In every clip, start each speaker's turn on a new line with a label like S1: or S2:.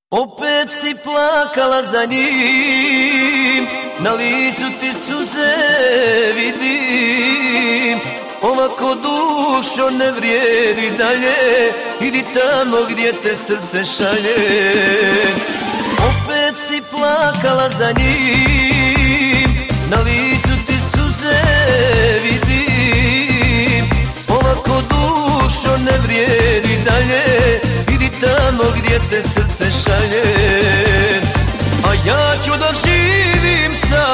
S1: Opet si plakala za njim, na licu ti suze vidim. Ovako dušo ne vrijedi dalje, idi tamo gdje te srce šalje. Opet si plakala za njim, na licu ti suze vidim. Ovako dušo ne vrijedi dalje, idi tamo gdje te srce šalje. A ja ću da živim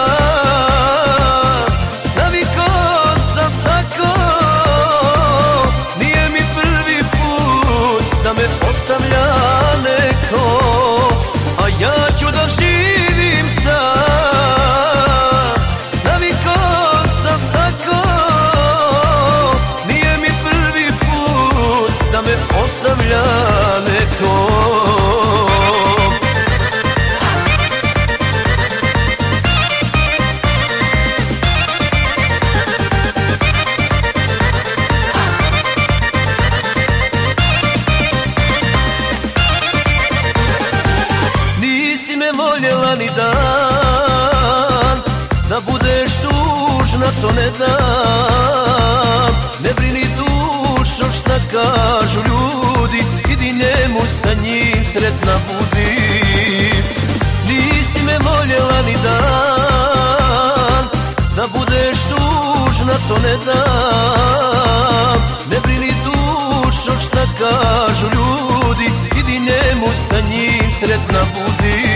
S1: sam, navikao sam tako. Nije mi prvi put da me postavlja neko. A ja ću da živim sam, navikao sam tako. Nije mi prvi put da me postavlja neko. Voljela ni dan, da budeš tužna to ne dam. Ne brini dušo šta kažu ljudi, idi njemu sa njim sretna budi. Nisi me voljela ni dan, da budeš tužna to ne dam. Ne brini dušo šta kažu ljudi, idi njemu sa njim sretna budi.